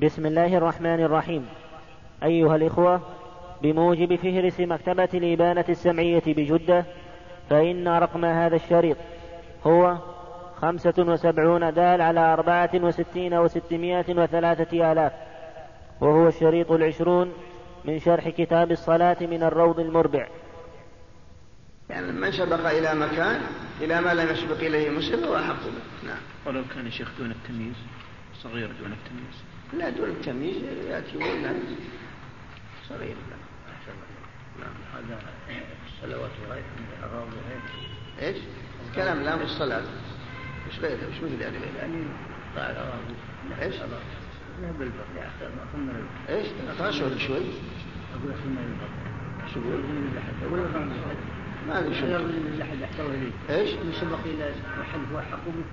بسم الله الرحمن الرحيم. أيها الإخوة، بموجب فهرس مكتبة الإبانة السمعية بجدة، فإن رقم هذا الشريط هو 75 دال على 64 و603 آلاف، وهو الشريط 20 من شرح كتاب الصلاة من الروض المربع. يعني من سبق إلى مكان إلى ما لم يسبق إليه مسلم هو أحق به. نعم. ولو كان الشيخ دون التمييز، صغير دون التمييز. لا، دون التمييز يأتي ولا صغير. نعم. هذا الصلوات غير الأعراض غير. إيش؟ كلام لا مش صلاة. مش غيره، مش مثل يعني غيره. يعني قاع الأعراض. إيش؟ لا بالبر يا أخي، ما قلنا بالبر. إيش؟ أشعر شوي. أقول قلنا بالبر. شو يقول؟ ولا قلنا ما أدري شو. لا أحد يحتوي لي. إيش؟ من سبق إلى محل هو حق به.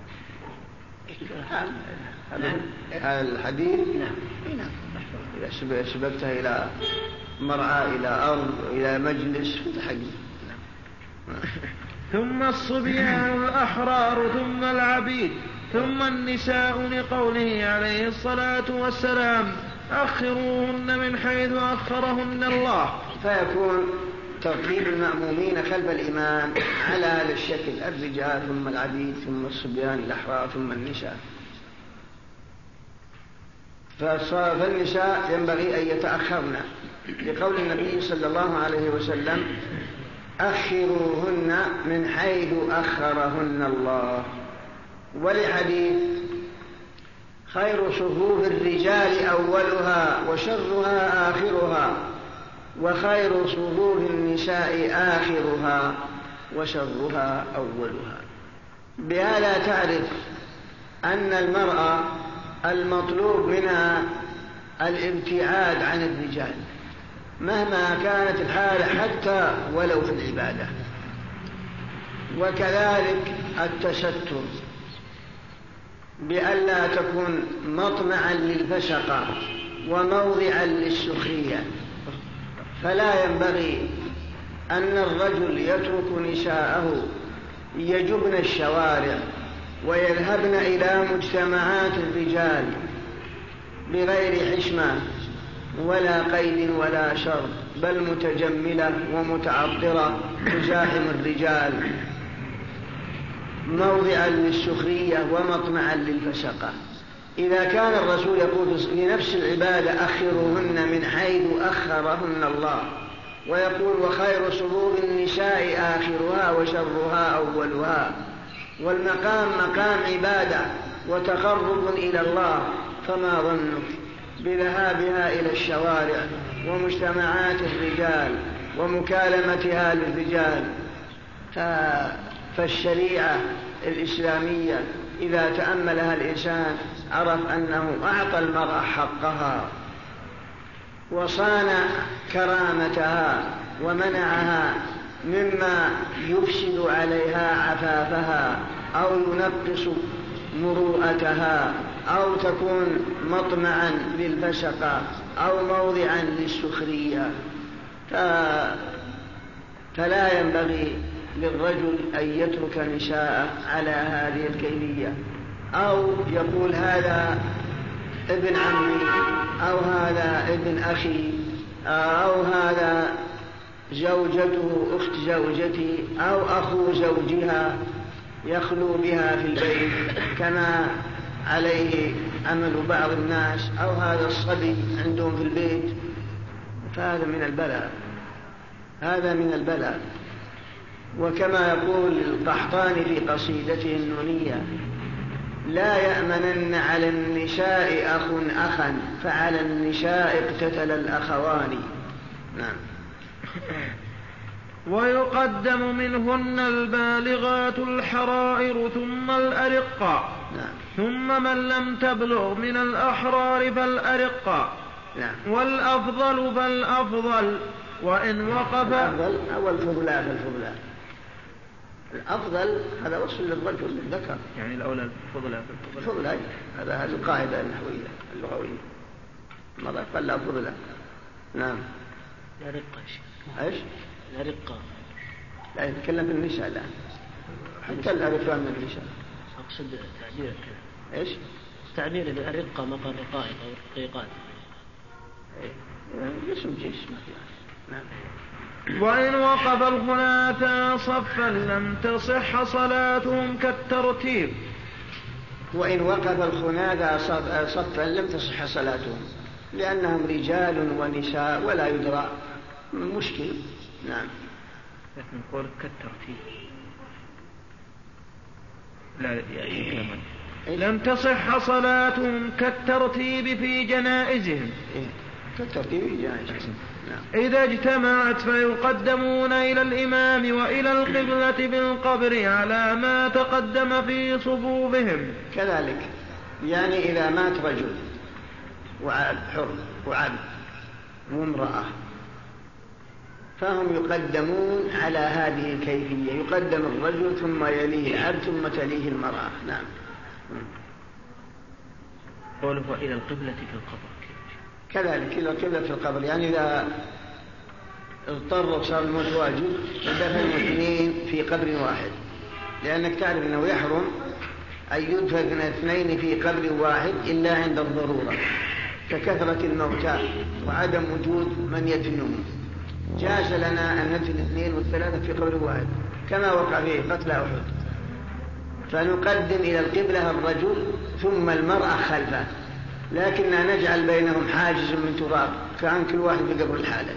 هذا الحديث. نعم. إذا شبكتها إلى مرعى، إلى أرض، إلى مجلس، فتحقق. ثم الصبيان الأحرار، ثم العبيد، ثم النساء، لقوله عليه الصلاة والسلام: أخروهن من حيث أخرهن الله. فيكون ترتيب المأمومين خلف الإمام على هذا الشكل: الرجال ثم العبيد ثم الصبيان الأحرار ثم النساء. فالنساء ينبغي أن يتأخرن لقول النبي صلى الله عليه وسلم: أخروهن من حيث أخرهن الله. ولحديث: خير صفوف الرجال أولها وشرها آخرها، وخير صفوف النساء آخرها وشرها أولها. بهذا تعرف أن المرأة المطلوب منها الابتعاد عن الرجال مهما كانت الحالة، حتى ولو في العبادة. وكذلك التستر بألا تكون مطمعا للفسقة وموضعا للسخرية. فلا ينبغي أن الرجل يترك نساءه يجبن الشوارع ويذهبن إلى مجتمعات الرجال بغير حشمة ولا قيد ولا شر، بل متجملة ومتعطرة تزاحم الرجال موضعا للسخرية ومطمعا للفسقة. إذا كان الرسول يقول في نفس العبادة: أخروهن من حيث أخرهن الله، ويقول: وخير صفوف النساء آخرها وشرها أولها، والمقام مقام عبادة وتقرب إلى الله، فما ظنك بذهابها إلى الشوارع ومجتمعات الرجال ومكالمتها للرجال؟ فالشريعة الإسلامية إذا تأملها الإنسان عرف أنه أعطى المرأة حقها وصان كرامتها ومنعها مما يفسد عليها عفافها أو ينقص مروءتها أو تكون مطمعا للفسقة أو موضعا للسخرية. فلا ينبغي للرجل أن يترك نساءه على هذه الكيفية، أو يقول: هذا ابن عمي، أو هذا ابن أخي، أو هذا زوجته أخت زوجتي، أو أخو زوجها، يخلو بها في البيت كما عليه عمل بعض الناس، أو هذا الصبي عندهم في البيت. فهذا من البلاء، هذا من البلاء. وكما يقول القحطاني في قصيدته النونية: لا يأمنن على النساء أخ أخا، فعلى النساء اقتتل الأخوان. نعم. ويقدم منهن البالغات الحرائر، ثم الأرقاء. نعم. ثم من لم تبلغ من الأحرار فالأرقاء. نعم. والأفضل فالأفضل، وإن وقف الأفضل أو الفضلاء فالفضلاء. الأفضل هذا وصف للرجل للذكر، يعني الأولى الفضلاء فالفضلاء. هذا القاعدة النحوية اللغوية. ماذا قال لا فضلاء؟ نعم. لا رقة. إيش؟ لا رقة. لا يتكلم في النساء الآن، حتى الأرقاء من النساء. أقصد تعبير. إيش؟ تعبير الرقة مقر رقائق أو رقيقات اسم جيش ما في. نعم. وإن وقف الخناثى صفا لم تصح صلاتهم كالترتيب. وإن وقف الخناثى صفا لم تصح صلاتهم لأنهم رجال ونساء ولا يدرى مشكل. نعم. لكن قول كالترتيب لا يعني لم تصح صلاتهم كالترتيب في جنائزهم. كالترتيب في جنائزهم. إذا اجتمعت فيقدمون إلى الإمام وإلى القبلة بالقبر على ما تقدم في صفوفهم. كذلك يعني إذا مات رجل وعبد حر وعبد وامرأة فهم يقدمون على هذه الكيفية، يقدم الرجل ثم يليه العبد ثم تليه المرأة. نعم. قوله إلى القبلة في القبر كذلك إلى القبلة في القبر، يعني إذا اضطر صار الموت واجب دفن اثنين في قبر واحد، لأنك تعرف أنه يحرم أن يدفن اثنين في قبر واحد إلا عند الضرورة ككثرة الموتى وعدم وجود من يدفنهم. جاز لنا أن ندفن اثنين والثلاثة في قبر واحد كما وقع فيه قتل أحد، فنقدم إلى القبلة الرجل ثم المرأة خلفه، لكننا نجعل بينهم حاجز من تراب كأن كل واحد بقبر الحالة.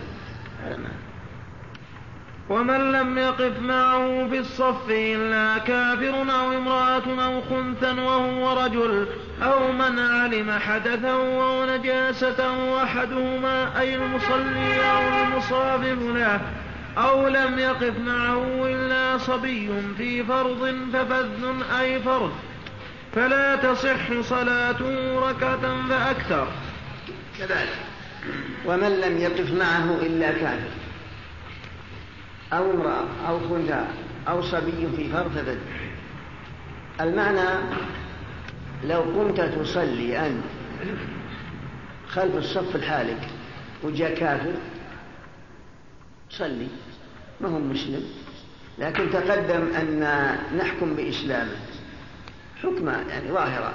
ومن لم يقف معه في الصف إلا كافر أو امرأة أو خنثى وهو رجل أو من علم حدثا أو نجاسة أحدهما أي المصلي أو المصافر له، أو لم يقف معه إلا صبي في فرض ففذ أي فرض فلا تصح صلاته ركعة فأكثر. كذلك ومن لم يقف معه إلا كافر أو امرأة أو خنثى أو صبي في فرض ففذ. المعنى لو كنت تصلي أنت خلف الصف الحالك وجاء كافر صلي ما هو مسلم، لكن تقدم أن نحكم بإسلامه حكمة يعني ظاهرة،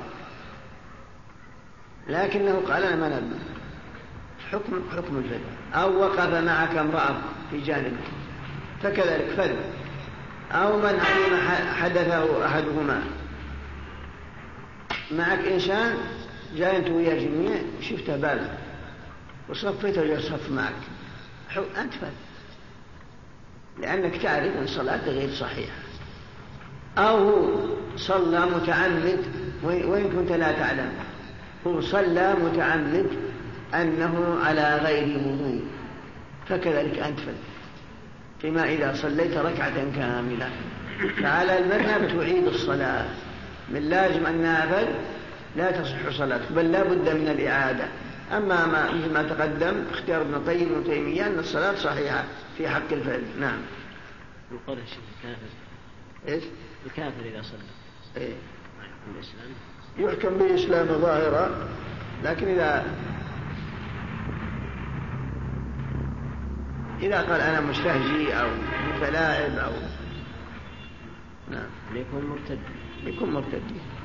لكنه قال أنا ما نبنى حكم الفذ. أو وقف معك امرأة في جانبك فكذلك فذ، أو من علم حدثه أحدهما، معك إنسان جاء أنت ويا جميع شفته بالغ وصفته يصف معك أنت فذ، لأنك تعرف أن صلاته غير صحيحة. أو صلى متعمد وإن كنت لا تعلم، هو صلى متعمد أنه على غير وضوء فكذلك أنت فذ، فيما إذا صليت ركعة كاملة فعلى المذهب تعيد الصلاة، من لازم أنها فذ لا تصح صلاتك بل لا بد من الإعادة. أما مثل ما تقدم اختيار ابن القيم وتيمية أن الصلاة صحيحة في حق الفعل. نعم. يقول الشيخ الكافر إيش؟ الكافر إذا صلى إيه؟ الإسلام يحكم بإسلام ظاهرة، لكن إذا قال أنا مستهزئ أو متلاعب أو نعم يكون مرتد.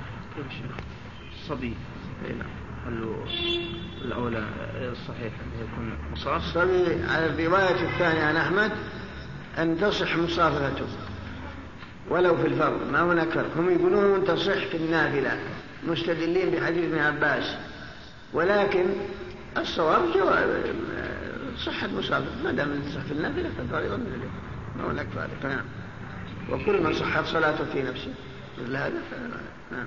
الصبي قالوا الأولى الصحيح أن يكون مصاف. الصبي على الرواية الثانية عن أحمد أن تصح مصافرته ولو في الفرض ما هناك فرق. هم يقولون أن تصح في النافلة مستدلين بحديث ابن عباس، ولكن الصواب صحة مصافرة ما دام تصح في النافلة فالفريضة ما هناك فارق. نعم. وكل من صحت صلاته في نفسه مثل هذا نعم.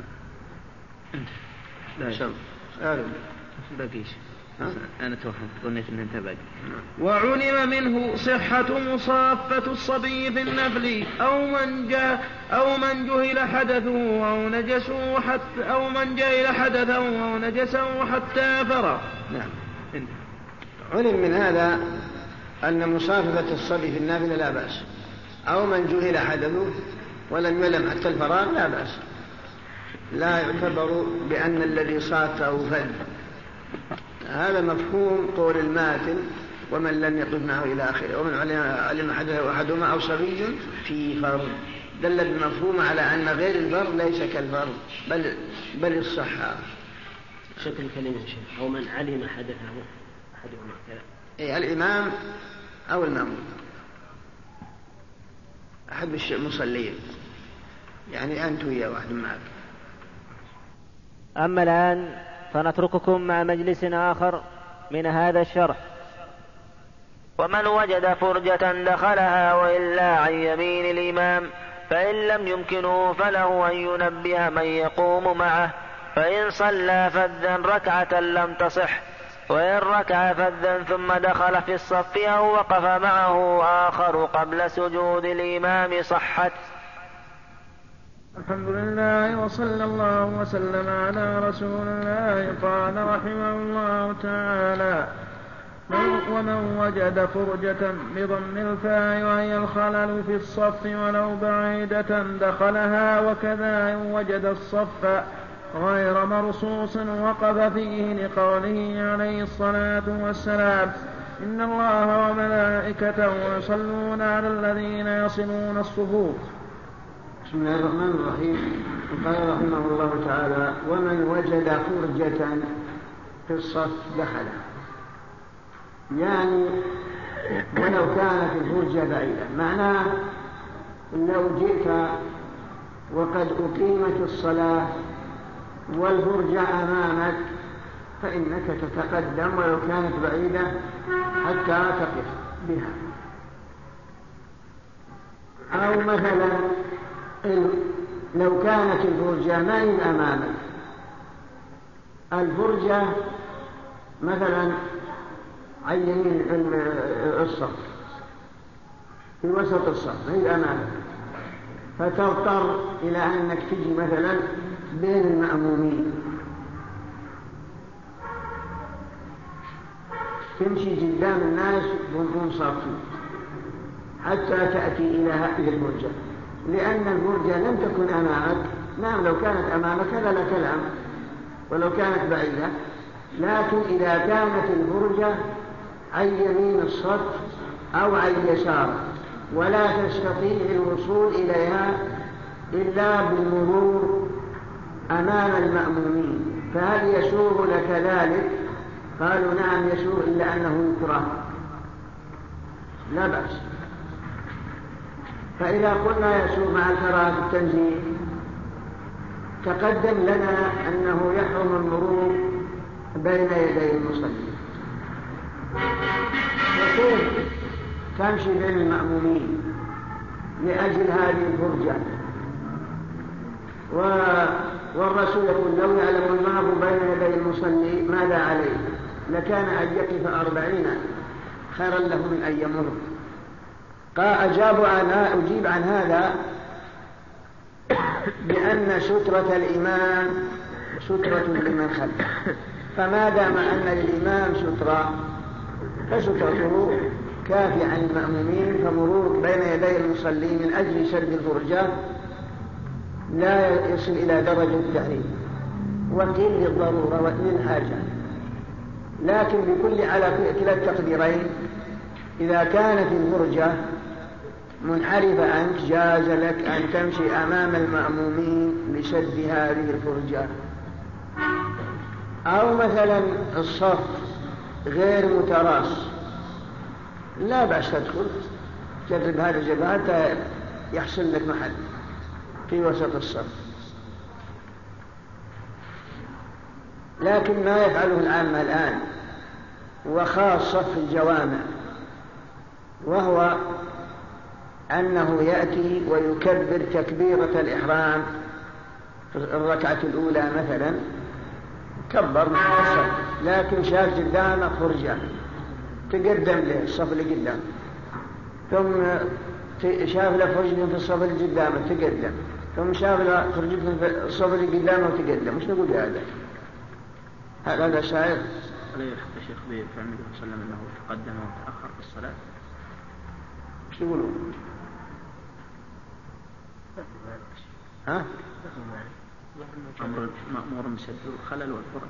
لا شرط باقيش أنا توهمت ظنيت أن أنت باقي. وعلم منه صحة مصافة الصبي في النفل أو من جهل حدثه أو نجسه حتى فرغ. نعم. علم من هذا أن مصافة الصبي في النافلة لا بأس، أو من جهل حدثه ولم يلم حتى الفراغ لا بأس، لا يعتبر بأن الذي صافه فذ. هذا مفهوم قول الماتن ومن لم يقف معه إلى آخره. ومن علم حدثه أحدهما أو صبي في فرض، دل المفهوم على أن غير الفرض ليس كالفرض بل الصحة. شكل كلمة شيخ أو من علم حدثه أحدهما كذا. إيه الإمام أو المأمون أحد المصلين يعني أنت ويا واحد معك. أما الآن فنترككم مع مجلس آخر من هذا الشرح. ومن وجد فرجة دخلها وإلا عن يمين الإمام فإن لم يمكنه فله أن ينبه من يقوم معه، فإن صلى فذا ركعة لم تصح، وإن ركع فذا ثم دخل في الصف أو وقف معه آخر قبل سجود الإمام صحت. الحمد لله وصلى الله وسلم على رسول الله. قال رحمه الله تعالى: ومن وجد فرجة بضم الفاء وهي الخلل في الصف ولو بعيدة دخلها، وكذا إن وجد الصف غير مرصوص وقف فيه لقوله عليه الصلاة والسلام: إن الله وملائكته يصلون على الذين يصلون الصفوف. بسم الله الرحمن الرحيم. قال رحمه الله تعالى: ومن وجد فرجة في الصف دخلها، يعني ولو كانت الفرجة بعيدة، معناه لو جئت وقد أقيمت الصلاة والفرجة أمامك فإنك تتقدم ولو كانت بعيدة حتى تقف بها. أو مثلا لو كانت الفرجة ما هي أمامك، الفرجة مثلا عن يمين الصف في وسط الصف ما هي أمامك، فتضطر إلى أنك تجي مثلا بين المأمومين، تمشي قدام الناس وانتم صافين حتى تأتي إلى هذه الفرجة، لأن الفرجة لم تكن أمامك. نعم لو كانت أمامك هذا لا كلام، ولو كانت بعيدة، لكن إذا كانت الفرجة عن يمين الصف أو عن يسار ولا تستطيع الوصول إليها إلا بالمرور أمام المأمومين، فهل يسوغ لك ذلك؟ قالوا نعم يسوغ، إلا أنه يكره، لا بأس. فإذا قلنا يسوغ مع الكراهة التنزيه، تقدم لنا أنه يحرم المرور بين يدي المصلي، وكيف تمشي بين المأمومين لأجل هذه الفرجة؟ والرسول يقول: لو يعلم المار بين يدي المصلي ماذا عليه لكان أن يقف 40 خيرا له من أن يمر. أجيب عن هذا بأن سترة الإمام سترة لمن خلفه، فما دام أن للإمام سترة فسترته كافية عن المأمومين، فمرور بين يدي المصلي من أجل سد الفرجة لا يصل إلى درجة التحريم، وقيل للضرورة وللحاجة. لكن على كلا التقديرين، إذا كانت الفرجة منحرفة عنك جاز لك أن تمشي أمام المأمومين لسد هذه الفرجة. أو مثلا الصف غير متراص، لا بأس تدخل جرب هذا الجبهة حتى يحصل لك محل في وسط الصف. لكن ما يفعله العامة الآن وخاصة في الجوامع، وهو أنه يأتي ويكبر تكبيرة الإحرام في الركعة الأولى مثلا، كبر مع الصف، لكن شاف قدامه فرجة تقدم له الصف اللي قدام، ثم شاف له فرجة في الصف اللي قدامه تقدم، ثم شاف له فرجة في الصف اللي قدامه وتقدم. مش نقول هذا شاعر؟ لا يحق الشيخ بفعل النبي صلى الله عليه وسلم أنه تقدم وتأخر في الصلاة. مش يقولون؟ ها؟ أمر مأمور بسد الخلل والفرج.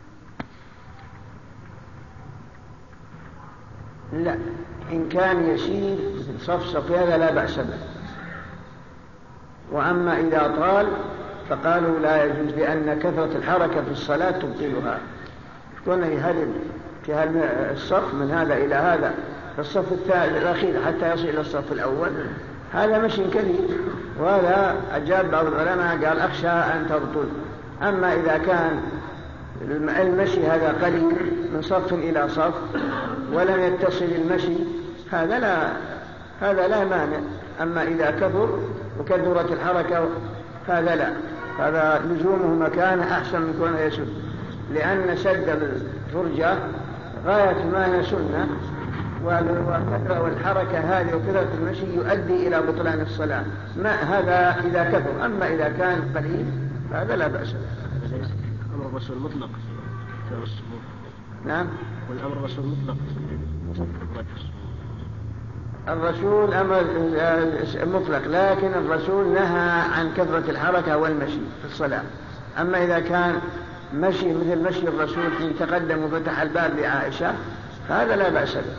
لا، إن كان يسير صفصف هذا لا بأس به، وأما إذا طال فقالوا لا يجوز لأن كثرة الحركة في الصلاة تبطلها. كون في هذا الصف من هذا إلى هذا في الصف الأخير حتى يصل إلى الصف الأول هذا مشي كثير، وهذا أجاب بعض العلماء قال أخشى أن تبطل. أما إذا كان المشي هذا قليل من صف إلى صف ولم يتصل المشي هذا لا مانع. أما إذا كثر وكثرت الحركة هذا لا، هذا لزومه مكان أحسن من كونه يسد، لأن سد الفرجة غاية ما هي سنة، والحركة هذه وكثرة المشي يؤدي إلى بطلان الصلاة. هذا إذا كثر. أما إذا كان قليل هذا لا بأس. أمر الرسول مطلق. نعم. والأمر الرسول مطلق. الرسول أمر مطلق، لكن الرسول نهى عن كثرة الحركة والمشي في الصلاة. أما إذا كان مشي مثل مشي الرسول حين تقدم وفتح الباب لعائشة فهذا لا بأس به.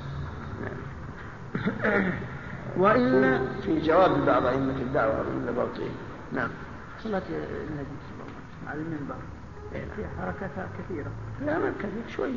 وإلا في جواب بعض أئمة الدعوة من بلطيم. نعم. صلاة النبي صلى الله عليه وسلم على المنبر في حركتها كثيرة. لا ما كثير شوية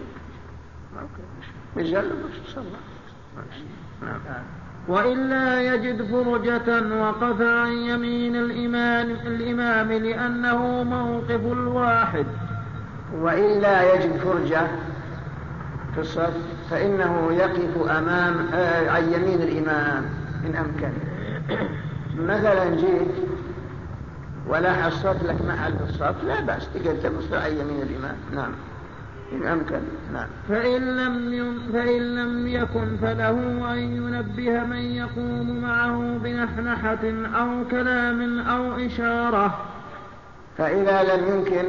مجال صلى. نعم. وإلا يجد فرجة وقف عن يمين الإمام لأنه موقف الواحد. وإلا يجد فرجة في الصف فإنه يقف عن يمين الإمام إن أمكن. مثلا جيت ولا حصلت لك محل في الصف لا بأس تقدر تمصر عن يمين الإمام. نعم إن أمكن. نعم. فإن لم يكن فله أن ينبه من يقوم معه بنحنحة أو كلام أو إشارة. فإذا لم يمكن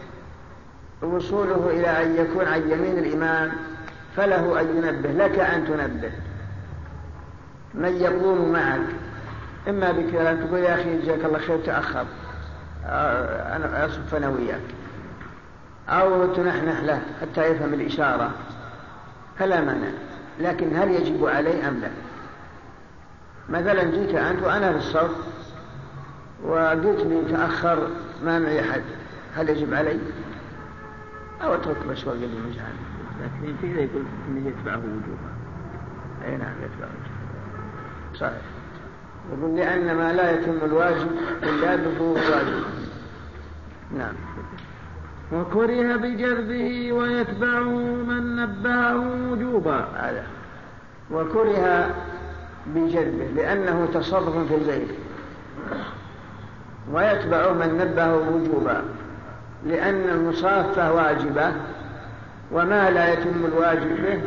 وصوله إلى أن يكون عن يمين الإمام فله أن ينبه، لك أن تنبه من يقوم معك، إما بكلام تقول يا أخي جزاك الله خير تأخر أنا أصف أنا وياك، أو تنحنح له حتى يفهم الإشارة فلا مانع. لكن هل يجب عليه أم لا؟ مثلا جيت أنت وأنا في الصف وقلت لي تأخر ما معي أحد، هل يجب علي أو أترك بس وقل لي مجعل؟ لكن في ذا يقول إنه يتبعه وجوبا. أي نعم يتبعه وجوبا صحيح. يقول لأن ما لا يتم الواجب إلا بفوق واجب. نعم. وكره بجربه ويتبعه من نبهه وجوبا. وكره بجربه لأنه تصرف في الغير، ويتبع من نبهه وجوبا لأن المصافة واجبة، وما لا يتم الواجب به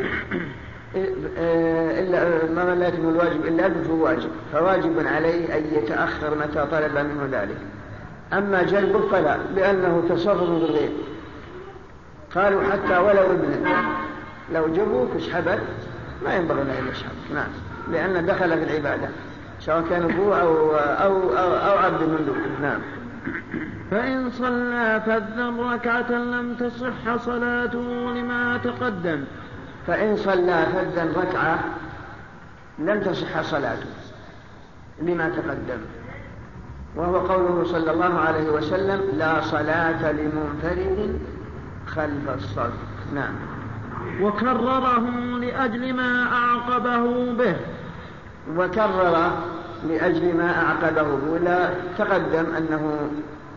إلا فهو واجب، فواجب عليه أن يتأخر متى طلب منه ذلك. أما جلبه فلا، لأنه تصرف بالغير. قالوا حتى ولو ابنه لو جبوك اسحبت ما ينبغي له إلا اسحب. نعم. لأن دخل في العبادة سواء كان أبوه أو عبد مملوك. نعم. فإن صلى فذا ركعة لم تصح صلاته لما تقدم. فإن صلى فذا ركعة لم تصح صلاته لما تقدم، وهو قوله صلى الله عليه وسلم لا صلاة لمنفرد خلف الصف. نعم. وكرره لأجل ما أعقبه به. وكرر لأجل ما أعقبه به. ولا تقدم أنه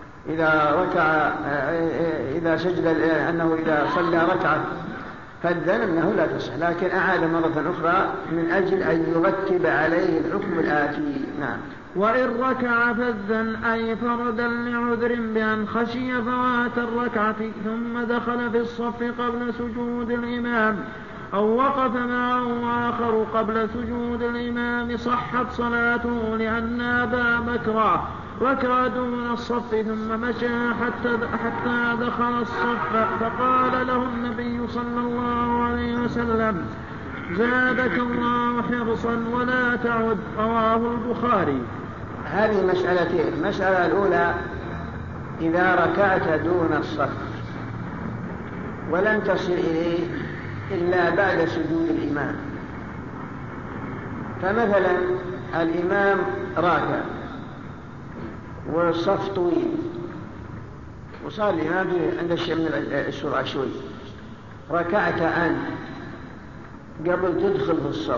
إذا سجد أنه إذا صلى ركعة فذا أنه لا تصح، لكن أعاد مرة أخرى من أجل أن يرتب عليه الحكم الآتي. نعم. وإن ركع فذا أي فردا لعذر بأن خشي فوات الركعة ثم دخل في الصف قبل سجود الإمام أو وقف معه آخر قبل سجود الإمام صحت صلاته، لأن أبا بكر ركع دون الصف ثم مشى حتى دخل الصف، فقال له النبي صلى الله عليه وسلم زادك الله حرصا ولا تعد. رواه البخاري. هذه مسألتين. المسألة الأولى إذا ركعت دون الصف ولم تصل إليه إلا بعد سجود الإمام، فمثلا الإمام راكع والصف طويل وصار الإمام عند الشيء من السرعة شوي، ركعت أنت قبل تدخل في الصف،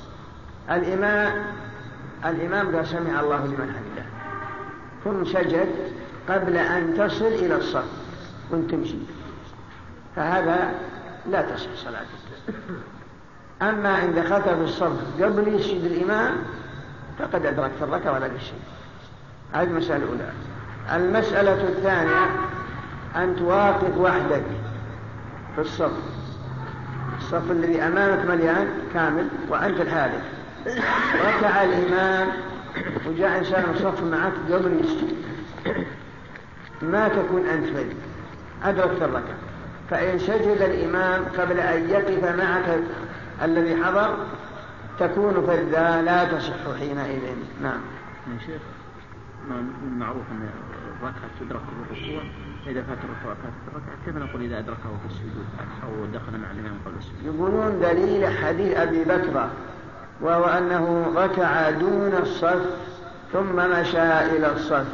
الإمام قال سمع الله لمن حمده، ثم سجد قبل أن تصل إلى الصف كنت تمشي، فهذا لا تصح صلاتك. أما إن دخلت في الصف قبل يسجد الإمام فقد أدركت الركعة ولا شيء. هذه المسألة الأولى. المسألة الثانية أن توقف وحدك في الصف الذي أمامك مليان كامل وأنت الحالف، ركع الإمام وجاء إنسان الصف معك قبل يسجد، ما تكون أنت فيه، أدركت الركعة، فإن سجد الإمام قبل أن يقف معك الذي حضر تكون فذا لا تصح حينئذ. نعم يا شيخ، معروف أن الركعة تدرك بالركوع، إذا فات الركوع فات الركعة، كيف نقول إذا أدركه في السجود أو دخل مع الإمام قبل السجود؟ يقولون دليل حديث أبي بكر وهو أنه ركع دون الصف ثم مشى إلى الصف،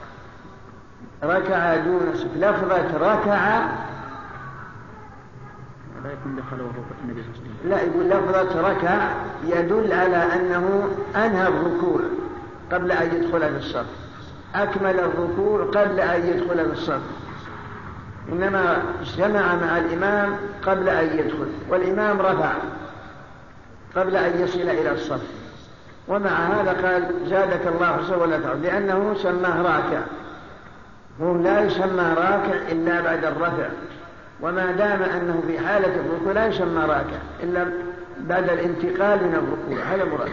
ركع دون الصف، لفظة ركع لا يكون دخله النبي صلى الله عليه وسلم، لا، يقول لفظة ركع يدل على أنه أنهى الركوع قبل أن يدخل في الصف، أكمل الركوع قبل أن يدخل في الصف، إنما اجتمع مع الإمام قبل أن يدخل، والإمام رفع قبل أن يصل إلى الصف، ومع هذا قال زادك الله حسنا ولا تعود، لأنه سماه راكع، هو لا يسمى راكع إلا بعد الرفع، وما دام أنه في حالة الركوع لا يسمى راكع إلا بعد الانتقال من الركوع، هذا مراد.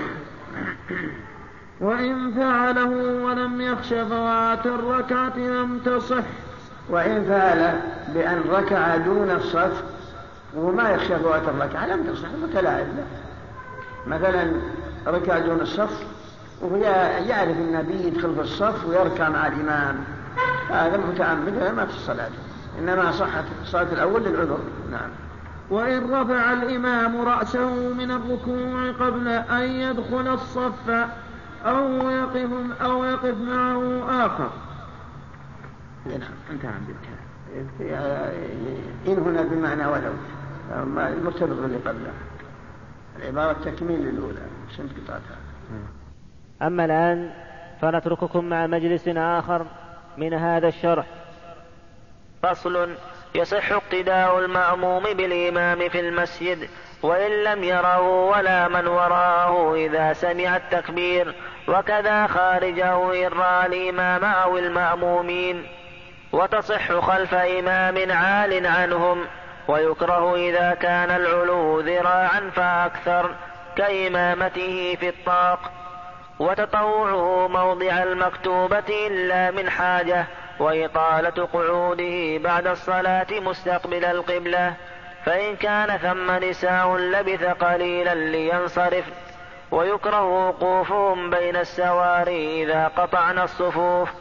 وإن فعله ولم يخش فوات الركعة لم تصح. وإن فعل بأن ركع دون الصف وما يخشى فوات الركعة لم تصح، متلاعب. مثلا ركع دون الصف وهو يعرف النبي يدخل في الصف ويركع مع الإمام، هذا متعمد ما في الصلاة، إنما صحت الصلاة الأول للعذر. نعم. وإن رفع الإمام رأسه من الركوع قبل أن يدخل الصف أو يقف معه آخر. انتهى عندك. إن هنا بمعنى ولو المرتبط باللي قبله، العبارة تكميل للأولى عشان قطعتها. أما الآن فنترككم مع مجلس آخر من هذا الشرح. فصل: يصح اقتداء المأموم بالإمام في المسجد وإن لم يره ولا من وراءه إذا سمع التكبير، وكذا خارجه إن رأى الإمام أو المأمومين، وتصح خلف إمام عال عنهم، ويكره إذا كان العلو ذراعا فأكثر كإمامته في الطاق، وتطوعه موضع المكتوبة إلا من حاجة، وإطالة قعوده بعد الصلاة مستقبل القبلة، فإن كان ثم نساء لبث قليلا لينصرف، ويكره وقوفهم بين السواري إذا قطعن الصفوف.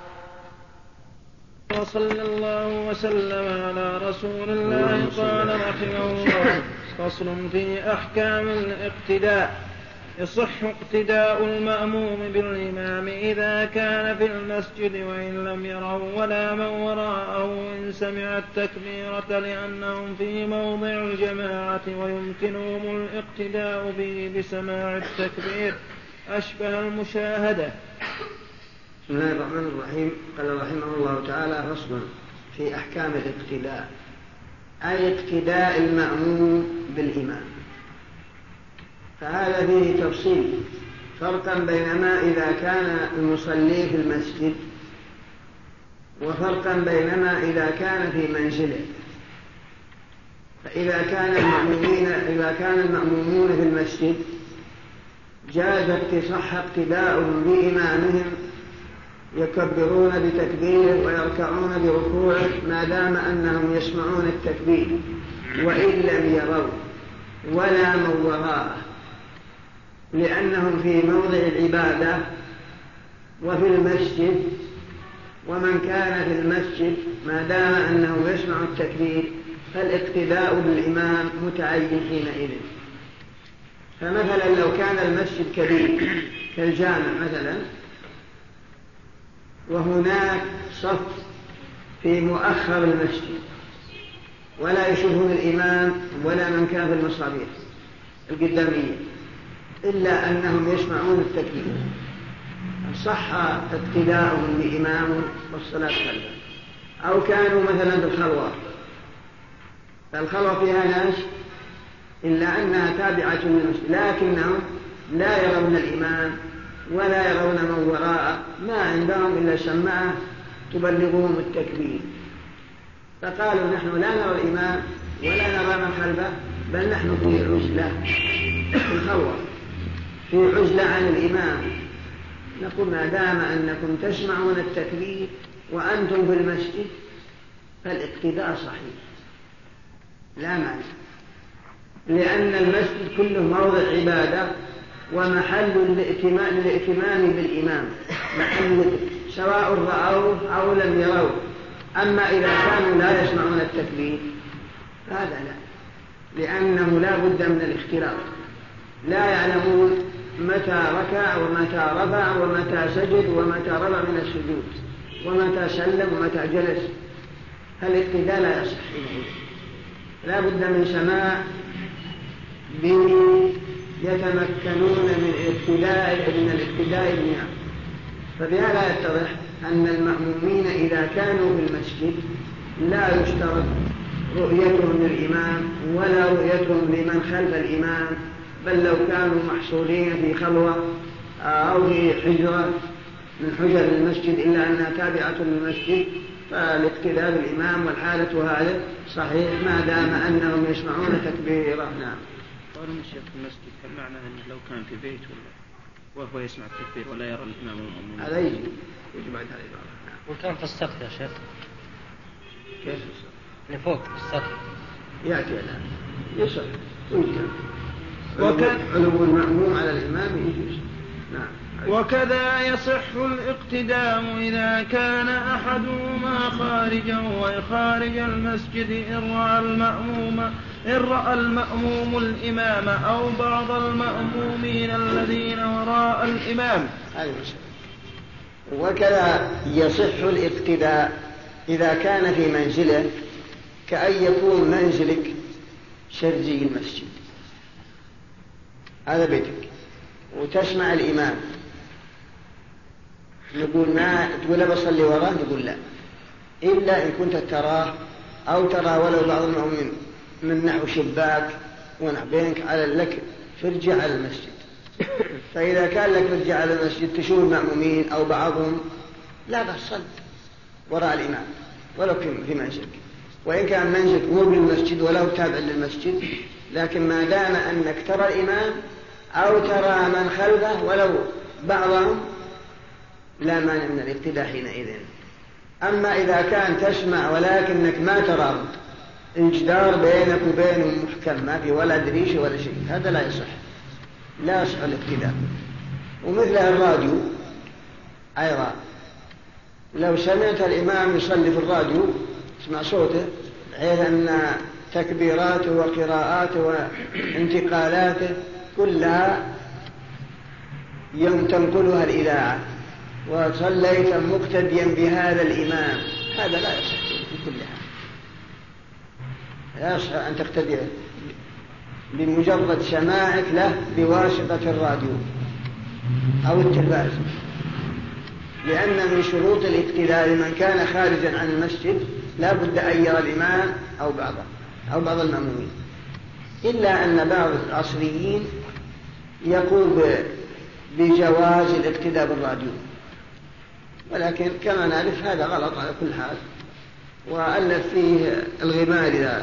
وصلى الله وسلم على رسول الله. قال رحمه الله: فصل في أحكام الاقتداء. يصح اقتداء المأموم بالإمام إذا كان في المسجد وإن لم يره ولا من وراءه إن سمع التكبيرة، لأنهم في موضع الجماعة ويمكنهم الاقتداء به بسماع التكبير أشبه المشاهدة. بسم الله الرحمن الرحيم. قال رحمه الله تعالى: فصل في أحكام الاقتداء، أي اقتداء المأموم بالإمام. فهذا فيه تفصيل، فرقا بينما إذا كان المصلي في المسجد، وفرقا بينما إذا كان في منزله. فإذا كان المأمومون في المسجد جاز اقتداءهم بإمامهم، يكبرون بتكبير ويركعون بركوع ما دام أنهم يسمعون التكبير، وإن لم يروا ولا من وراءه، لأنهم في موضع العبادة وفي المسجد، ومن كان في المسجد ما دام أنه يسمع التكبير فالاقتداء بالإمام متعين حينئذ. فمثلا لو كان المسجد كبير كالجامع مثلا، وهناك صف في مؤخر المسجد ولا يشوفون الإمام ولا من كان في المصابيح القدامية إلا أنهم يسمعون التكبير، صح اقتداؤهم بإمام والصلاة خلفه. أو كانوا مثلا بالخلوة، فالخلوة فيها ناس إلا أنها تابعة للمسجد، لكنهم لا يرون الإمام ولا يرون من وراءه، ما عندهم إلا سماعة تبلغهم التكبير. فقالوا نحن لا نرى الإمام ولا نرى من خلفه، بل نحن في عزلة في الخلوة، في عزلة عن الإمام. نقول ما دام أنكم تسمعون التكبير وأنتم في المسجد فالاقتداء صحيح لا مانع، لأن المسجد كله موضع عبادة ومحل للائتمام بالإمام، محل سواء رأوه أو لم يروه. أما إذا كانوا لا يسمعون التكبير هذا لا، لأنه لا بد من الاختلاط، لا يعلمون متى ركع ومتى رفع ومتى سجد ومتى رفع من السجود ومتى سلم ومتى جلس، فالاقتداء لا يصح. لا بد من سماع يتمكنون من الاقتداء بالنعم. فبهذا يتضح أن المأمومين إذا كانوا في المسجد لا يشترط رؤيتهم للإمام ولا رؤيتهم لمن خلف الإمام، بل لو كانوا محصورين في خلوة أو في حجرة من حجر المسجد إلا أنها تابعة للمسجد فالاقتداء بالإمام والحالة هذا صحيح ما دام أنهم يسمعون تكبيره. نعم. قال الشيخ في المسجد هل معنى أنه لو كان في بيت وهو يسمع التكبير ولا يرى الإمام والمأمومين؟ هذا يجب بعد هذه العبارة. وكان في السقف يا شيخ؟ كيف السقف؟ لفوق في السقف يأتي الآن يصح ويمكن علو المأموم على الإمام يجوز. نعم. وكذا يصح الاقتدام إذا كان أحدهما خارجا وخارج المسجد إن رأى المأموم الإمام أو بعض المأمومين الذين وراء الإمام. وكذا يصح الاقتداء إذا كان في منزله، كأن يكون منزلك شرجي المسجد، هذا بيتك وتسمع الإمام، نقول ما تقول بصلي وراه، نقول لا، إلا إن كنت تراه أو ترى ولو بعض المؤمنين من نحو شباك ونحو بينك على لك فرجع على المسجد. فإذا كان لك فرجع على المسجد تشوف المأمومين أو بعضهم لا تصل وراء الإمام ولو في منزلك، وإن كان منزلك مو بالمسجد ولو تابع للمسجد، لكن ما دام أنك ترى الإمام أو ترى من خلفه ولو بعضهم لا مانع من الاقتداء حينئذ. أما إذا كان تسمع ولكنك ما ترى، الجدار بينك وبينهم محكم ما في ولا دريشة ولا شيء، هذا لا يصح، لا يصح الاقتداء. ومثل الراديو أيضا، لو سمعت الإمام يصلي في الراديو اسمع صوته بحيث أن تكبيراته وقراءاته وانتقالاته كلها يوم تنقلها الإذاعة وصليت مقتديا بهذا الإمام، هذا لا يصح بكل حال. لا يصح أن تقتدي بمجرد سماعك له بواسطة الراديو أو التلفاز، لأن من شروط الاقتداء لمن كان خارجا عن المسجد لا بد أن يرى الإمام أو بعضه أو بعض المأمومين، إلا أن بعض العصريين يقول بجواز الاقتداء بالراديو، ولكن كما نعرف هذا غلط على كل حال. وألف فيه الغماري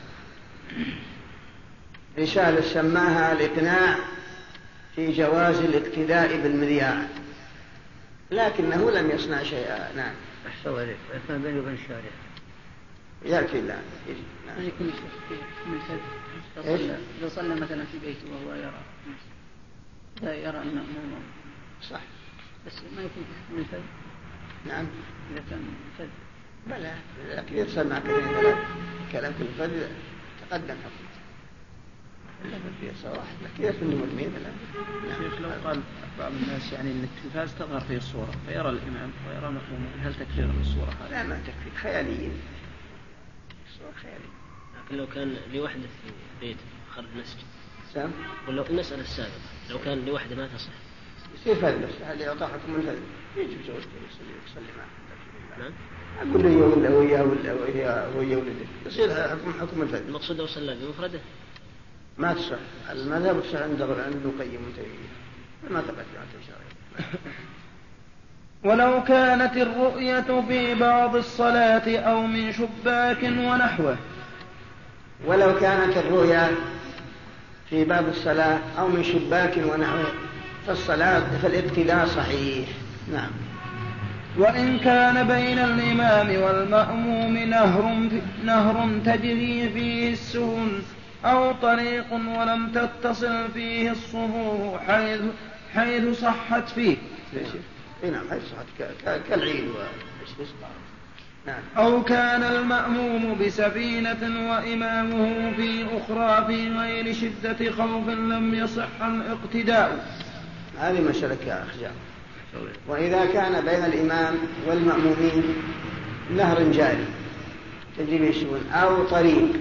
رسالة سماها الإقناع في جواز الاقتداء بالمذياع، لكنه لم يصنع شيئا. نعم. أحسن عليك، أثناء بيني وبين الشارع يأتي لا نعم. يكون إذا صلى مثلا في بيته وهو يرى المأموم صح، بس ما يكون من الفجر. نعم. إذا كان الفجر بلى، لكن يتصل مع كلام في الفجر تقدم حقيقة. إلا في صراحة كيف إنه مدمين شيخ لو قال بعض الناس يعني أن التلفاز تظهر فيه الصورة فيرى الإمام ويرى مأموم هل تكفير الصورة هذه؟ لا ما تكفي خياليين الصورة خيالية. لكن لو كان لوحده في بيت خارج المسجد سام ولو المسألة السابقة لو كان لوحده ما تصح يصير فذ بس هل يعطى حكم الفذ يجب زوجته يصلي معه. نعم أقول له ولا هو ولده يصير حكم الفذ. المقصود لو صلى بمفرده ما تصح المذهب تصح عنده قيم تيمية ما تقدم عن شرعي. ولو كانت الرؤية في بعض الصلاة أو من شباك ونحوه. ولو كانت الرؤيا في باب الصلاة أو من شباك ونحوه فالصلاة فالاقتداء صحيح. نعم. وإن كان بين الإمام والمأموم نهر تجري فيه السهول أو طريق ولم تتصل فيه الصفوف حيث صحت فيه. نعم حيث صحت كالعيد نعم. أو كان المأموم بسفينة وإمامه في أخرى في غير شدة خوف لم يصح الاقتداء. هذه مسألة أخجار. وإذا كان بين الإمام والمأمومين نهر جاري تجري به السبل أو طريق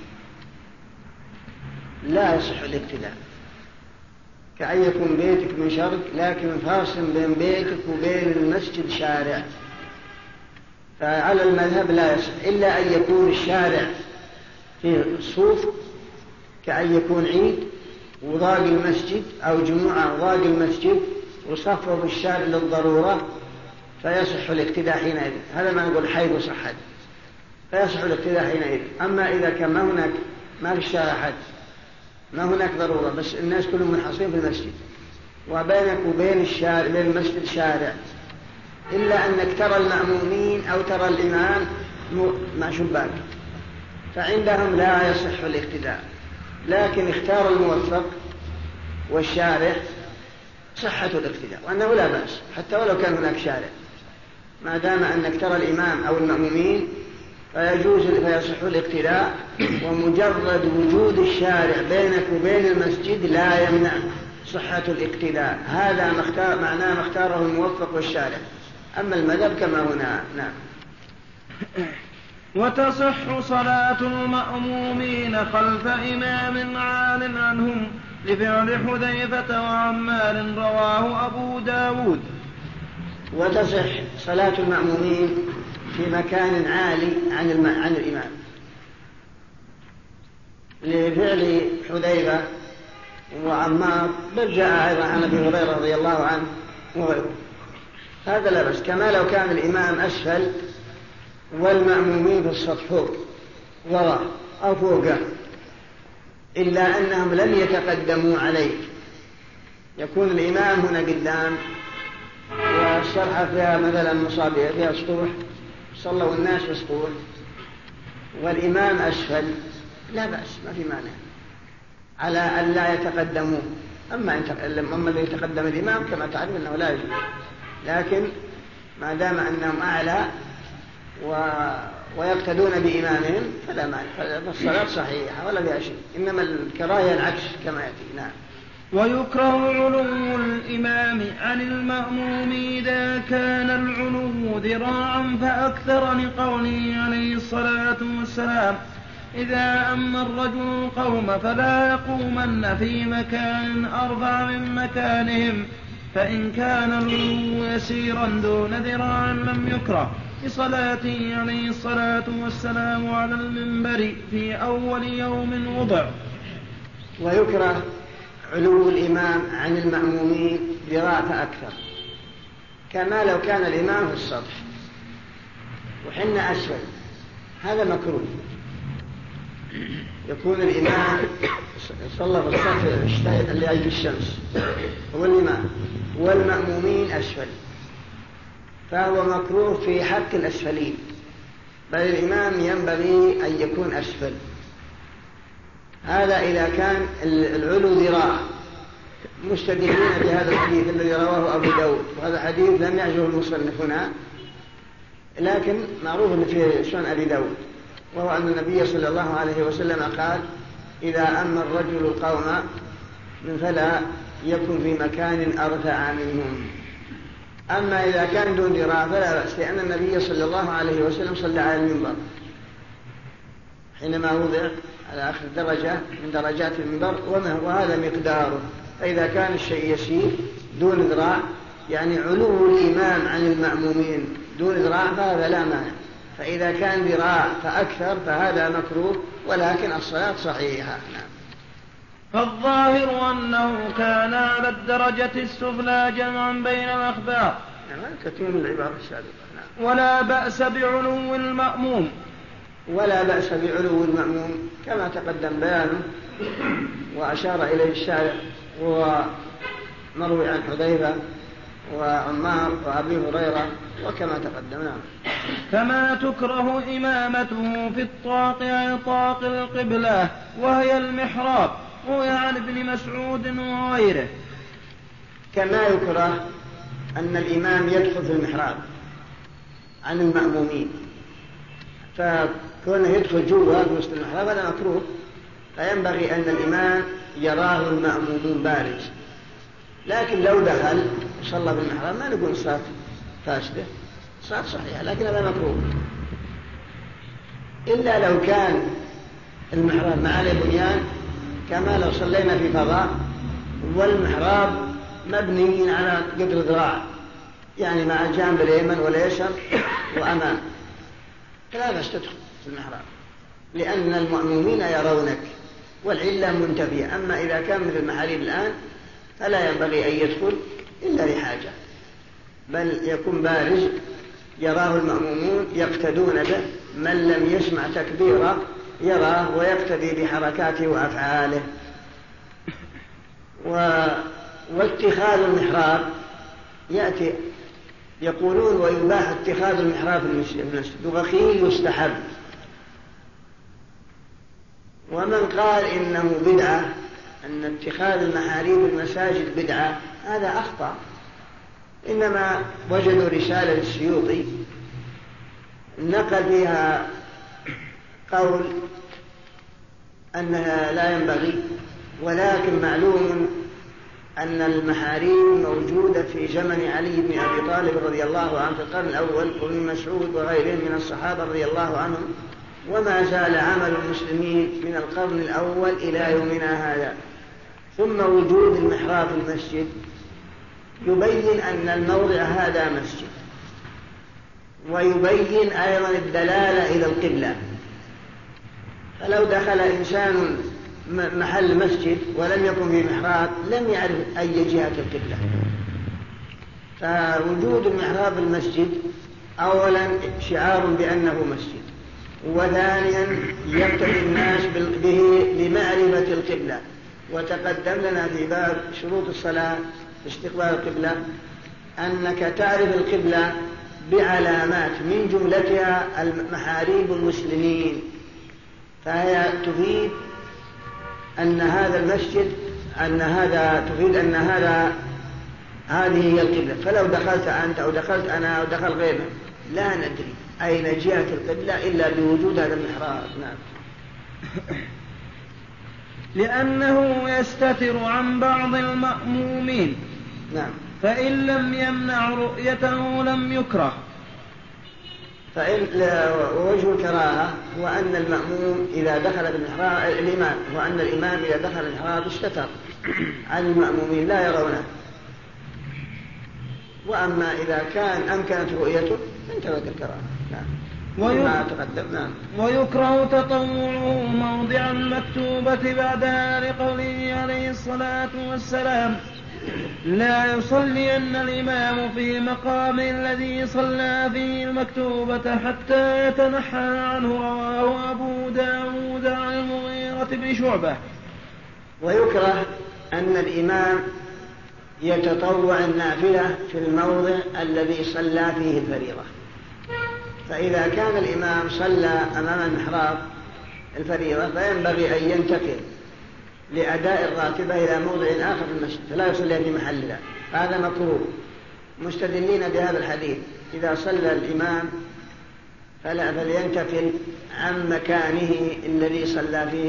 لا يصح الاقتداء كأن يكون بيتك من شرق لكن فاصل بين بيتك وبين المسجد شارع فعلى المذهب لا يصح إلا أن يكون الشارع فيه صوف كأن يكون عيد وضاق المسجد أو جمعة وضاق المسجد وصفوا في الشارع للضرورة فيصح الاقتداء حينئذ. هذا ما نقول حيث صحت فيصح الاقتداء حينئذ. أما إذا كان ما في الشارع حد ما هناك ضرورة بس الناس كلهم منحصرين في المسجد وبينك وبين الشارع بين المسجد شارع إلا أنك ترى المأمومين أو ترى الإمام مع شباك فعندهم لا يصح الاقتداء. لكن اختار الموفق والشارع صحة الاقتداء وأنه لا بأس حتى ولو كان هناك شارع ما دام أنك ترى الإمام أو المأمومين فيصح الاقتداء. ومجرد وجود الشارع بينك وبين المسجد لا يمنع صحة الاقتداء. هذا معناه ما اختاره الموفق والشارع. أما المذهب كما هنا. نعم. وتصح صلاة المأمومين خلف إمام عال عنهم لفعل حذيفة وعمار رواه أبو داود. وتصح صلاة المأمومين في مكان عالي عن الإمام لفعل حذيفة وعمار بل جاء أيضا عن أبي هريرة رضي الله عنه وغيره. هذا لا بس كما لو كان الإمام أسفل والمأمومين في السطح فوق وراء أو فوقه إلا أنهم لم يتقدموا عليه يكون الإمام هنا قدام والشرحة فيها مثلا مصابيح فيها سطوح صلوا الناس في سطوح والإمام أسفل لا بأس ما في مانع على أن لا يتقدموا. أما الذي يتقدم الإمام كما تعرف أنه لا يجوز لكن ما دام أنهم أعلى ويقتدون بإمامهم فلا مانع فالصلاة صحيحة ولا بها شيء. إنما الكراهية العكس كما يأتي. نعم. ويكره علو الإمام عن المأموم إذا كان العلو ذراعا فأكثر لقوله عليه الصلاة والسلام إذا أما الرجل القوم فلا يقومن في مكان أرفع من مكانهم فإن كان العلو يسيرا دون ذراع لم يكره لصلاته عليه الصلاة والسلام على المنبر في أول يوم وضع. ويكره علو الإمام عن المأمومين ذراع فأكثر كما لو كان الإمام في السطح وحنا أسفل هذا مكروه. يكون الإمام صلى في الصف اللي يجي الشمس هو الإمام والمأمومين أسفل فهو مكروه في حق الأسفلين بل الإمام ينبغي أن يكون أسفل. هذا إذا كان العلو ذراع مستدلين بهذا الحديث الذي رواه أبو داود وهذا حديث لم يعجبه المصنف هنا لكن معروف في سنن أبي داود وهو أن النبي صلى الله عليه وسلم قال إذا أما الرجل القوم فلا يكن في مكان أرفع منهم. أما إذا كان دون ذراع فلا بأس، لأن النبي صلى الله عليه وسلم صلى على المنبر حينما وضع على آخر درجة من درجات المنبر، وهذا مقداره. فإذا كان الشيء يسير دون ذراع، يعني علو الإمام عن المأمومين دون ذراع، فهذا لا مانع. فإذا كان ذراع فأكثر فهذا مكروه، ولكن الصلاة صحيحة. نعم. فالظاهر أنه كان على الدرجة السفلى جمعا بين الأخبار. تتم العبارة السابقة. نعم. ولا بأس بعلو المأموم، ولا بأس بعلو المأموم كما تقدم بيانه وأشار إليه الشارع، ومروي عن حذيفة وعمار وأبي هريرة وكما تقدم. نعم. كما تكره إمامته في الطاق أي طاق القبلة وهي المحراب، روي عن ابن مسعود وغيره. كما يكره أن الإمام يدخل في المحراب عن المأمومين، فكونه يدخل جوا في وسط المحراب هذا مكروه، فينبغي أن الإمام يراه المأمومون بارز. لكن لو دخل صلى بالمحراب ما نقول صلاة فاسدة، صلاة صحيحة، لكن هذا مكروه. إلا لو كان المحراب معالي بنيان، كما لو صلينا في فضاء والمحراب مبني على قدر ذراع، يعني مع الجانب اليمن واليسر وأمام، فلا بأس تدخل في المحراب لأن المأمومين يرونك والعلة منتفية. أما إذا كان مثل المحاريب الآن فلا ينبغي أن يدخل إلا لحاجة، بل يكون بارز يراه المأمومون يقتدون به، من لم يسمع تكبيره يراه ويقتدي بحركاته وأفعاله. واتخاذ المحراب يأتي يقولون ويباح اتخاذ المحراب في المسجد، وقيل يستحب. ومن قال إنه بدعة، أن اتخاذ المحاريب المساجد بدعة، هذا أخطأ. إنما وجدوا رسالة للسيوطي نقل فيها قول أنها لا ينبغي، ولكن معلوم أن المحاريب موجودة في زمن علي بن أبي طالب رضي الله عنه في القرن الأول، وابن مسعود وغيرهم من الصحابة رضي الله عنهم، وما زال عمل المسلمين من القرن الأول إلى يومنا هذا. ثم وجود المحراب في المسجد يبين أن الموضع هذا مسجد، ويبين أيضا الدلالة إلى القبلة. فلو دخل إنسان محل مسجد ولم يكن في محراب لم يعرف أي جهة القبلة. فوجود المحراب في المسجد أولا شعار بأنه مسجد، وثانيا يقتدي الناس به لمعرفة القبلة. وتقدم لنا في باب شروط الصلاة استقبال القبلة أنك تعرف القبلة بعلامات من جملتها محاريب المسلمين، فهي تفيد أن هذا المسجد تفيد أن هذه هي القبلة. فلو دخلت أنت أو دخلت أنا أو دخل غيرنا لا ندري أين جهة القبلة إلا بوجود هذا المحراب. نعم. لأنه يستتر عن بعض المأمومين. نعم. فإن لم يمنع رؤيته لم يكره. ووجه الكراهة هو أن المأموم إذا دخل بالمحراب الإمام إذا دخل المحراب استتر عن المأمومين لا يرونه. وأما إذا كان أمكنت رؤيته انتهت الكراهة. نعم. ويكره تطوعه موضع المكتوبة بعدها لقوله عليه الصلاة والسلام: لا يصلين الإمام في مقام الذي صلى فيه المكتوبة حتى يتنحى عنه. رواه أبو داود عن المغيرة بن شعبة. ويكره أن الإمام يتطوع النافلة في الموضع الذي صلى فيه الفريضة. فإذا كان الإمام صلى أمام المحراب الفريضة فينبغي أن ينتقل لأداء الراتبة إلى موضع آخر في المسجد، فلا يصلي في محلها، هذا مكروه. مستدلين بهذا الحديث: إذا صلى الإمام فلينتقل عن مكانه الذي صلى فيه،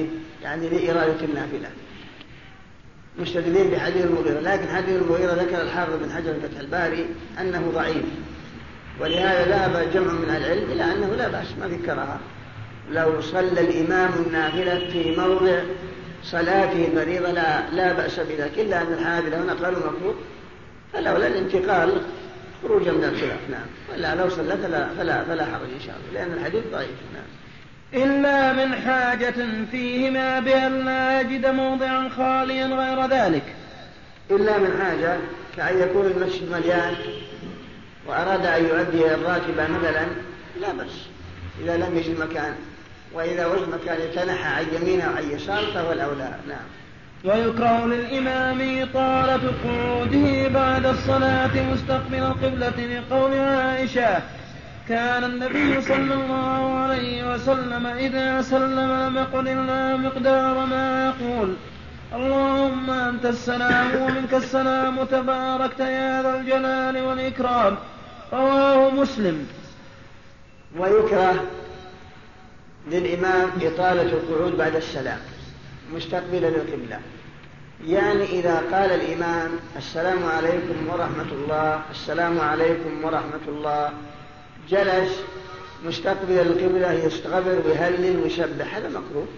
يعني لإرادة النافلة، مستدلين بحديث المغيرة، لكن حديث المغيرة ذكر الحافظ بن حجر في فتح الباري أنه ضعيف، ولهذا ذهب جمع من العلم إلى أنه لا بأس، ما في كراهة لو صلى الإمام النافلة في موضع صلاته الفريضة لا بأس بذلك، إلا أن الحنابلة هنا قالوا مكروه، فلولا الانتقال خروجا من الخلاف. نعم، ولا لو صلى فلا حرج إن شاء الله، لأن الحديث ضعيف. نعم. إلا من حاجة فيهما بأن لا يجد موضعا خاليا غير ذلك. إلا من حاجة كأن يكون المسجد مليان وأراد أن يؤدي الراتب مثلا، لا بأس إذا لم يجد مكان، وإذا وجد مكان يتنحى عن يمينه وعن يساره فهو الأولى. نعم. ويكره للإمام طالة قعوده بعد الصلاة مستقبل القبلة، لقول عائشة: كان النبي صلى الله عليه وسلم إذا سلم لم يقل إلا مقدار ما يقول: اللهم أنت السلام ومنك السلام تباركت يا ذا الجلال والإكرام. رواه مسلم. ويكره للإمام إطالة القعود بعد السلام مستقبلا للقبلة، يعني إذا قال الإمام السلام عليكم ورحمة الله، السلام عليكم ورحمة الله، جلس مستقبل القبلة يستغفر ويهلل ويسبح، هذا مكروه.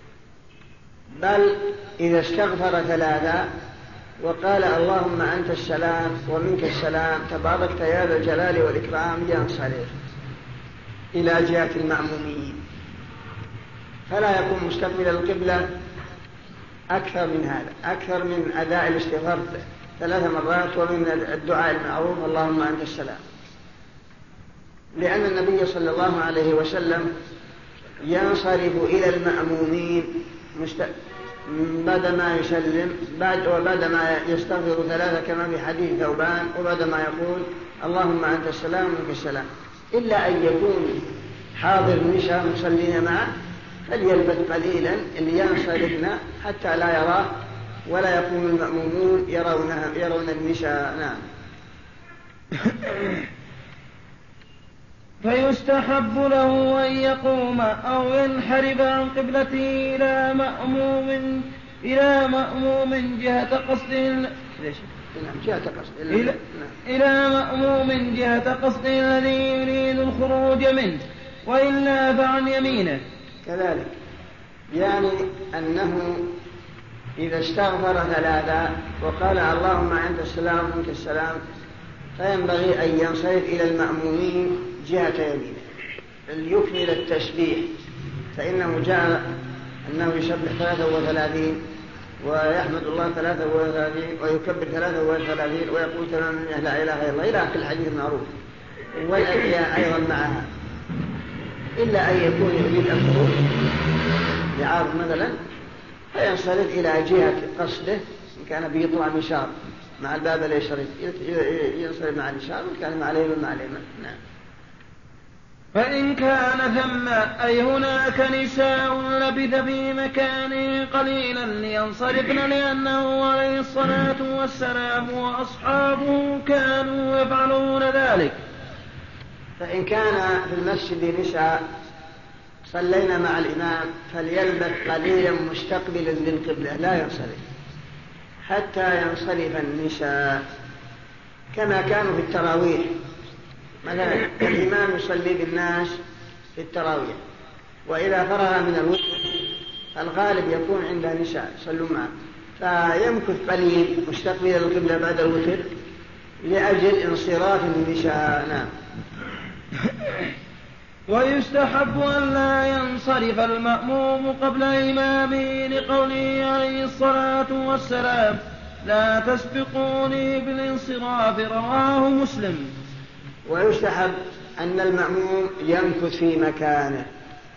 بل إذا استغفر 3 وقال اللهم أنت السلام ومنك السلام تباركت يا ذا الجلال والإكرام، ينصرف إلى جهة المأمومين، فلا يكون مستقبل القبلة أكثر من هذا، أكثر من أداء الاستغفار 3 مرات ومن الدعاء المعروف اللهم أنت السلام، لأن النبي صلى الله عليه وسلم ينصرف إلى المأمومين بعد ما يسلم وبعد ما يستغفر 3 كما في حديث ثوبان، وبعد ما يقول اللهم أنت السلام ومنك السلام، إلا أن يكون حاضر النساء مصلين معه فليلبث قليلا اللي ينصرفنا حتى لا يراه ولا يكون المأمومون يرون النساء. نعم. فيستحب له أن يقوم أو ينحرف عن قبلته إلى مأموم جهة قصده إلى مأموم جهة قصده الذي يريد الخروج منه، وإلا فعن يمينه. كذلك يعني أنه إذا استغفر 3 وقال اللهم أنت السلام ومنك السلام، فينبغي أن ينصرف إلى المأمومين جهة يمينه ليكمل التسبيح، فإنه جاء أنه يسبح 33 ويحمد الله 33 ويكبر 33 ويقول تمام لا إله إلا الله إلى آخر الحديث المعروف، والأدعياء أيضا معها، إلا أن يكون يريد الخروج لعارض مثلا فينصرف إلى جهة قصده، إن كان بيطلع مشار مع الباب اليسار ينصرف مع اليسار، وإن كان مع اليمين مع اليمين. نعم. فإن كان ثم أي هناك نساء لبث في مكانه قليلا لينصرفن، لأنه عليه الصلاة والسلام وأصحابه كانوا يفعلون ذلك. فإن كان في المسجد نساء صلينا مع الإمام فليلبث قليلا مستقبلا للقبلة، لا ينصرف حتى ينصرف النساء، كما كانوا في التراويح. مثلا الإمام يصلي بالناس في التراويح، وإذا فرغ من الوتر الغالب يكون عنده نساء يصلون معه، فيمكث قليل مستقبلا للقبلة بعد الوتر لأجل انصراف النساء. نعم. ويستحب أن لا ينصرف المأموم قبل إمامه، لقوله عليه الصلاة والسلام: لا تسبقوني بالانصراف. رواه مسلم. ويستحب أن المأموم يمكث في مكانه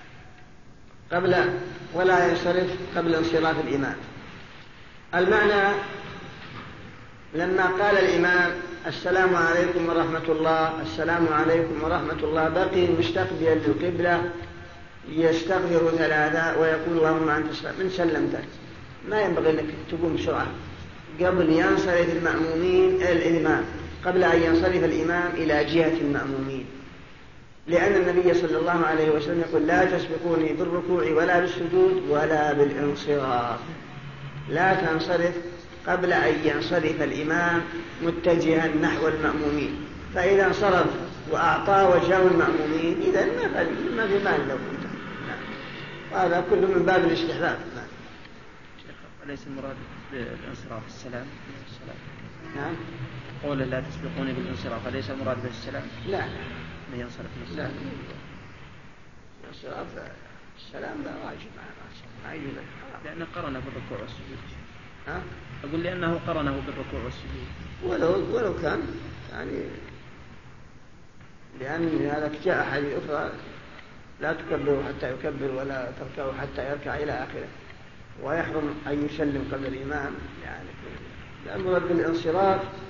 ولا ينصرف قبل انصراف الإمام. المعنى لما قال الإمام السلام عليكم ورحمة الله، السلام عليكم ورحمة الله، بقي مستقبلا للقبلة يستغفر 3 ويقول اللهم أنت السلام، من سلمتك ما ينبغي أنك تقوم بسرعة قبل ينصرف الإمام قبل أن ينصرف الإمام إلى جهة المأمومين، لأن النبي صلى الله عليه وسلم يقول لا تسبقوني بالركوع ولا بالسجود ولا بالانصراف. لا تنصرف قبل أن ينصرف الإمام متجها نحو المأمومين، فإذا انصرف وأعطى وجهه المأمومين إذا ما في مال له. وهذا كله من باب الاستحباب. أليس المراد بالانصراف السلام؟ نعم. قوله لا تسبقوني بالانصراف أليس المراد بالسلام؟ لا ما ينصرف من لا. السلام. الانصراف السلام لا واجب ما يجوز، لأنه قرنه بالركوع والسجود. ها؟ أقول لأنه قرنه بالركوع والسجود. ولو كان يعني، لأن هذا جاء حديث أخرى لا تكبروا حتى يكبر ولا تركعوا حتى يركع إلى آخره، ويحرم أن يسلم قبل الإمام. يعني الأمر بالانصراف